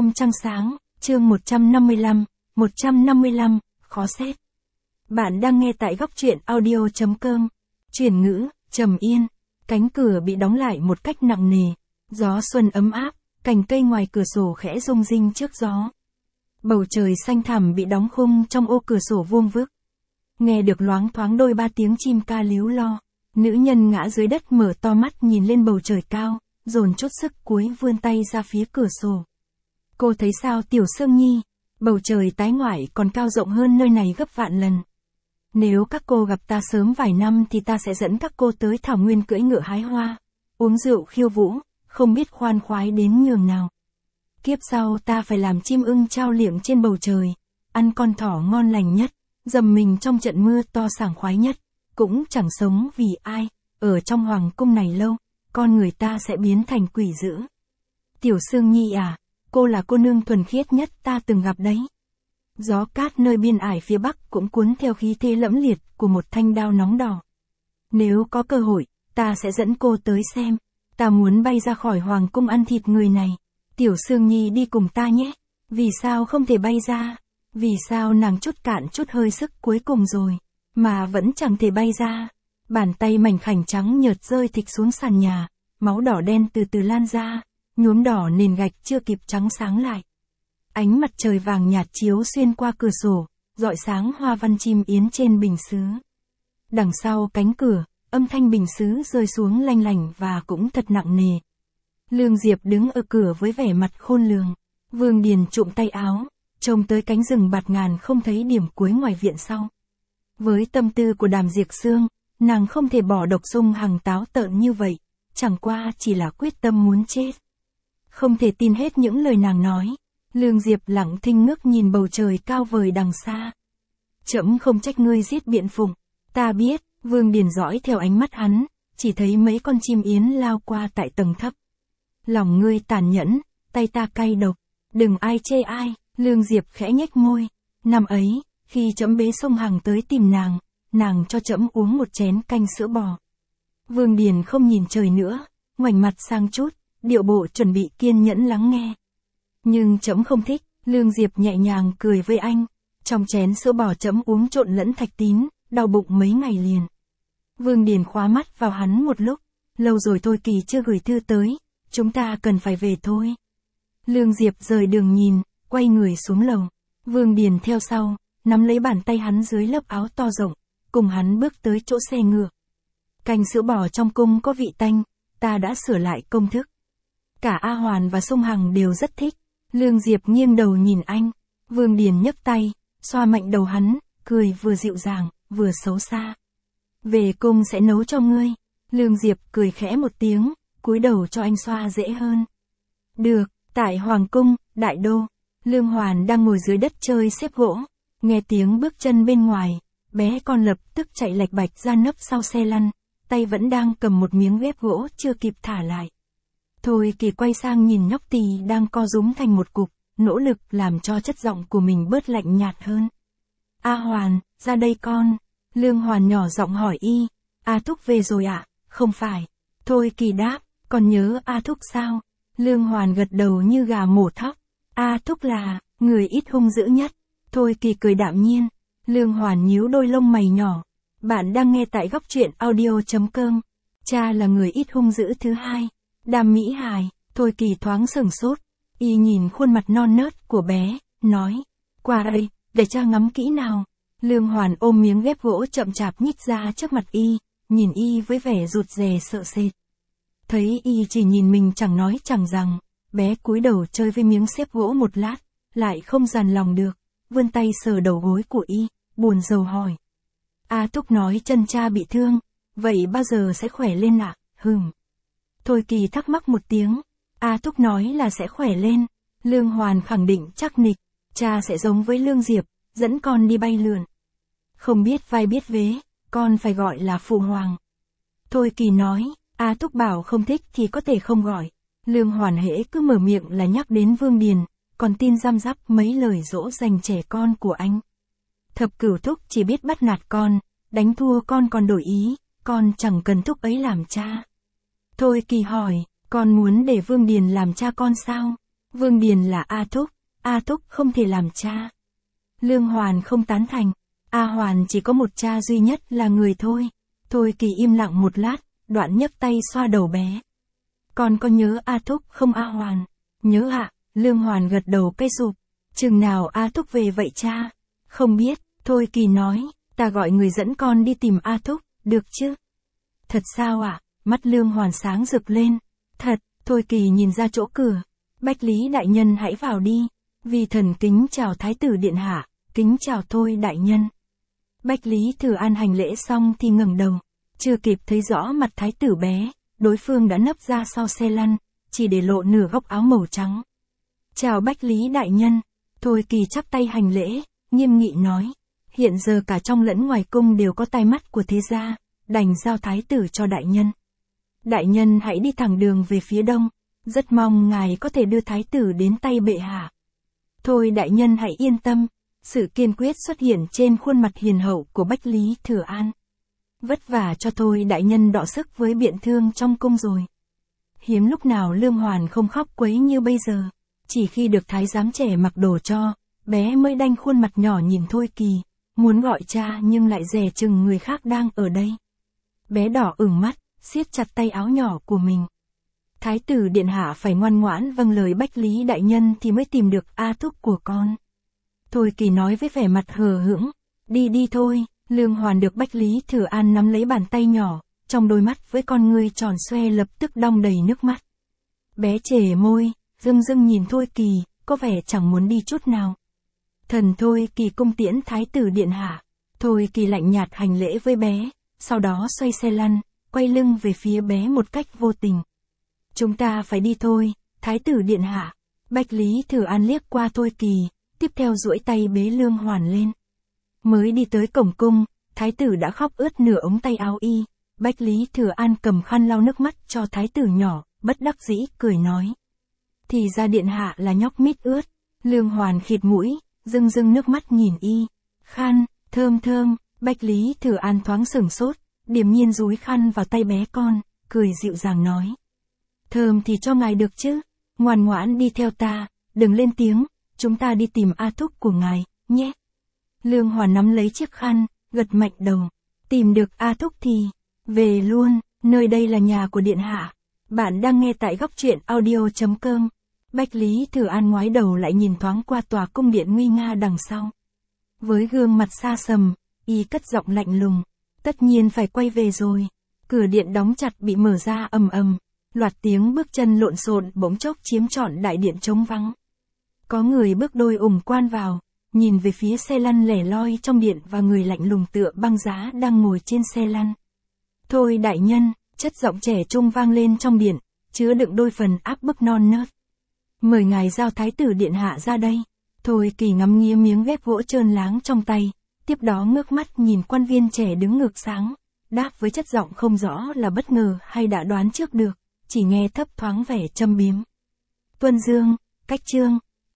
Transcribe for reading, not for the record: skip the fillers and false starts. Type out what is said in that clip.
Hôm trăng sáng, chương 155, khó xét. Bạn đang nghe tại góc truyện audio.com. Chuyển ngữ, trầm yên. Cánh cửa bị đóng lại một cách nặng nề. Gió xuân ấm áp, cành cây ngoài cửa sổ khẽ rung rinh trước gió. Bầu trời xanh thẳm bị đóng khung trong ô cửa sổ vuông vức. Nghe được loáng thoáng đôi ba tiếng chim ca líu lo. Nữ nhân ngã dưới đất mở to mắt nhìn lên bầu trời cao, dồn chút sức cuối vươn tay ra phía cửa sổ. Cô thấy sao Tiểu Sương Nhi? Bầu trời tái ngoại còn cao rộng hơn nơi này gấp vạn lần. Nếu các cô gặp ta sớm vài năm thì ta sẽ dẫn các cô tới thảo nguyên cưỡi ngựa hái hoa, uống rượu khiêu vũ, không biết khoan khoái đến nhường nào. Kiếp sau ta phải làm chim ưng trao liệng trên bầu trời, ăn con thỏ ngon lành nhất, dầm mình trong trận mưa to sảng khoái nhất, cũng chẳng sống vì ai, ở trong hoàng cung này lâu, con người ta sẽ biến thành quỷ dữ. Tiểu Sương Nhi à, cô là cô nương thuần khiết nhất ta từng gặp đấy. Gió cát nơi biên ải phía bắc cũng cuốn theo khí thế lẫm liệt của một thanh đao nóng đỏ. Nếu có cơ hội, ta sẽ dẫn cô tới xem. Ta muốn bay ra khỏi hoàng cung ăn thịt người này. Tiểu Sương Nhi đi cùng ta nhé. Vì sao không thể bay ra? Vì sao nàng chút cạn chút hơi sức cuối cùng rồi, mà vẫn chẳng thể bay ra? Bàn tay mảnh khảnh trắng nhợt rơi thịch xuống sàn nhà, máu đỏ đen từ từ lan ra, nhuốm đỏ nền gạch chưa kịp trắng sáng lại. Ánh mặt trời vàng nhạt chiếu xuyên qua cửa sổ, rọi sáng hoa văn chim yến trên bình sứ. Đằng sau cánh cửa, âm thanh bình sứ rơi xuống lanh lảnh và cũng thật nặng nề. Lương Diệp đứng ở cửa với vẻ mặt khôn lường. Vương Điền trụm tay áo, trông tới cánh rừng bạt ngàn không thấy điểm cuối ngoài viện sau. Với tâm tư của Đàm Diệc Sương, nàng không thể bỏ Độc Sung Hằng táo tợn như vậy, chẳng qua chỉ là quyết tâm muốn chết. Không thể tin hết những lời nàng nói. Lương Diệp lặng thinh ngước nhìn bầu trời cao vời đằng xa. Trẫm không trách ngươi giết Biện Phụng. Ta biết. Vương Điền dõi theo ánh mắt hắn, chỉ thấy mấy con chim yến lao qua tại tầng thấp. Lòng ngươi tàn nhẫn, tay ta cay độc. Đừng ai chê ai. Lương Diệp khẽ nhếch môi. Năm ấy, khi trẫm bế Sông Hằng tới tìm nàng cho trẫm uống một chén canh sữa bò. Vương Điền không nhìn trời nữa, ngoảnh mặt sang chút, điệu bộ chuẩn bị kiên nhẫn lắng nghe. Nhưng trẫm không thích. Lương Diệp nhẹ nhàng cười với anh. Trong chén sữa bò trẫm uống trộn lẫn thạch tín, đau bụng mấy ngày liền. Vương Điền khóa mắt vào hắn một lúc. Lâu rồi Thôi Kỳ chưa gửi thư tới, chúng ta cần phải về thôi. Lương Diệp rời đường nhìn, quay người xuống lầu. Vương Điền theo sau, nắm lấy bàn tay hắn dưới lớp áo to rộng, cùng hắn bước tới chỗ xe ngựa. Canh sữa bò trong cung có vị tanh, ta đã sửa lại công thức. Cả A Hoàn và Sông Hằng đều rất thích. Lương Diệp nghiêng đầu nhìn anh. Vương Điền nhấc tay, xoa mạnh đầu hắn, cười vừa dịu dàng, vừa xấu xa. Về cung sẽ nấu cho ngươi. Lương Diệp cười khẽ một tiếng, cúi đầu cho anh xoa dễ hơn. Được. Tại Hoàng cung, Đại Đô, Lương Hoàn đang ngồi dưới đất chơi xếp gỗ. Nghe tiếng bước chân bên ngoài, bé con lập tức chạy lạch bạch ra nấp sau xe lăn, tay vẫn đang cầm một miếng ghép gỗ chưa kịp thả lại. Thôi Kỳ quay sang nhìn nhóc tì đang co rúm thành một cục, nỗ lực làm cho chất giọng của mình bớt lạnh nhạt hơn. A Hoàn, ra đây con. Lương Hoàn nhỏ giọng hỏi y. A Thúc về rồi ạ? Không phải. Thôi Kỳ đáp, còn nhớ A Thúc sao? Lương Hoàn gật đầu như gà mổ thóc. A Thúc là người ít hung dữ nhất. Thôi Kỳ cười đạm nhiên. Lương Hoàn nhíu đôi lông mày nhỏ. Bạn đang nghe tại góc truyện audio.com. Cha là người ít hung dữ thứ hai. Đàm Mỹ Hài. Thôi Kỳ thoáng sửng sốt. Y nhìn khuôn mặt non nớt của bé, nói. Qua đây, để cha ngắm kỹ nào. Lương Hoàn ôm miếng ghép gỗ chậm chạp nhích ra trước mặt y, nhìn y với vẻ rụt rè sợ sệt. Thấy y chỉ nhìn mình chẳng nói chẳng rằng, bé cúi đầu chơi với miếng xếp gỗ một lát, lại không dằn lòng được, vươn tay sờ đầu gối của y, buồn rầu hỏi. A Thúc nói chân cha bị thương, vậy bao giờ sẽ khỏe lên ạ? Thôi Kỳ thắc mắc một tiếng. A Thúc nói là sẽ khỏe lên. Lương Hoàn khẳng định chắc nịch, cha sẽ giống với Lương Diệp, dẫn con đi bay lượn. Không biết vai biết vế, con phải gọi là phụ hoàng. Thôi Kỳ nói, A Thúc bảo không thích thì có thể không gọi. Lương Hoàn hễ cứ mở miệng là nhắc đến Vương Điền, còn tin răm rắp mấy lời dỗ dành trẻ con của anh. Thập Cửu Thúc chỉ biết bắt nạt con, đánh thua con còn đổi ý, con chẳng cần Thúc ấy làm cha. Thôi Kỳ hỏi, con muốn để Vương Điền làm cha con sao? Vương Điền là A Thúc không thể làm cha. Lương Hoàn không tán thành, A Hoàn chỉ có một cha duy nhất là người thôi. Thôi Kỳ im lặng một lát, đoạn nhấc tay xoa đầu bé. Con có nhớ A Thúc không A Hoàn? Nhớ ạ, Lương Hoàn gật đầu cây sụp. Chừng nào A Thúc về vậy cha? Không biết, Thôi Kỳ nói, ta gọi người dẫn con đi tìm A Thúc, được chứ? Thật sao ạ? Mắt Lương Hoàn sáng rực lên. Thật, Thôi Kỳ nhìn ra chỗ cửa. Bách Lý đại nhân hãy vào đi. Vi thần kính chào Thái tử điện hạ, kính chào Thôi đại nhân. Bách Lý Thừa An hành lễ xong thì ngẩng đầu. Chưa kịp thấy rõ mặt thái tử bé, đối phương đã nấp ra sau xe lăn, chỉ để lộ nửa góc áo màu trắng. Chào Bách Lý đại nhân. Thôi Kỳ chắp tay hành lễ, nghiêm nghị nói. Hiện giờ cả trong lẫn ngoài cung đều có tai mắt của thế gia, đành giao thái tử cho đại nhân. Đại nhân hãy đi thẳng đường về phía đông, rất mong ngài có thể đưa thái tử đến tay bệ hạ. Thôi đại nhân hãy yên tâm, sự kiên quyết xuất hiện trên khuôn mặt hiền hậu của Bách Lý Thừa An. Vất vả cho Thôi đại nhân đọ sức với biện thương trong cung rồi. Hiếm lúc nào Lương Hoàn không khóc quấy như bây giờ, chỉ khi được thái giám trẻ mặc đồ cho, bé mới đanh khuôn mặt nhỏ nhìn Thôi Kỳ, muốn gọi cha nhưng lại dè chừng người khác đang ở đây. Bé đỏ ửng mắt, siết chặt tay áo nhỏ của mình. Thái tử điện hạ phải ngoan ngoãn vâng lời Bách Lý đại nhân thì mới tìm được A Thúc của con. Thôi Kỳ nói với vẻ mặt hờ hững. Đi đi thôi. Lương Hoàn được Bách Lý Thừa An nắm lấy bàn tay nhỏ, trong đôi mắt với con ngươi tròn xoe lập tức đong đầy nước mắt. Bé chề môi, rưng rưng nhìn Thôi Kỳ, có vẻ chẳng muốn đi chút nào. Thần Thôi Kỳ cung tiễn Thái tử điện hạ. Thôi Kỳ lạnh nhạt hành lễ với bé, sau đó xoay xe lăn, quay lưng về phía bé một cách vô tình. Chúng ta phải đi thôi, Thái tử điện hạ. Bách Lý Thừa An liếc qua Thôi Kỳ, tiếp theo duỗi tay bế Lương Hoàn lên. Mới đi tới cổng cung, thái tử đã khóc ướt nửa ống tay áo y. Bách Lý Thừa An cầm khăn lau nước mắt cho thái tử nhỏ, bất đắc dĩ cười nói. Thì ra điện hạ là nhóc mít ướt. Lương Hoàn khịt mũi, rưng rưng nước mắt nhìn y. Khăn, thơm thơm. Bách Lý Thừa An thoáng sửng sốt, điềm nhiên dúi khăn vào tay bé con, cười dịu dàng nói. Thơm thì cho ngài được chứ, ngoan ngoãn đi theo ta, đừng lên tiếng, chúng ta đi tìm A Thúc của ngài, nhé. Lương Hoàn nắm lấy chiếc khăn, gật mạnh đầu. Tìm được A Thúc thì, về luôn, nơi đây là nhà của điện hạ. Bạn đang nghe tại góc truyện audio.com. Bách Lý Thừa An ngoái đầu lại nhìn thoáng qua tòa cung điện nguy nga đằng sau. Với gương mặt xa sầm, y cất giọng lạnh lùng. Tất nhiên phải quay về rồi. Cửa điện đóng chặt bị mở ra ầm ầm. Loạt tiếng bước chân lộn xộn bỗng chốc chiếm trọn đại điện trống vắng. Có người bước đôi quan vào, nhìn về phía xe lăn lẻ loi trong điện và người lạnh lùng tựa băng giá đang ngồi trên xe lăn. Thôi đại nhân, chất giọng trẻ trung vang lên trong điện, chứa đựng đôi phần áp bức non nớt. Mời ngài giao thái tử điện hạ ra đây. Thôi Kỳ ngắm nghía miếng ghép gỗ trơn láng trong tay, tiếp đó ngước mắt nhìn quan viên trẻ đứng ngược sáng, đáp với chất giọng không rõ là bất ngờ hay đã đoán trước được, chỉ nghe thấp thoáng vẻ châm biếm. Tuân Dương, Cách Trương.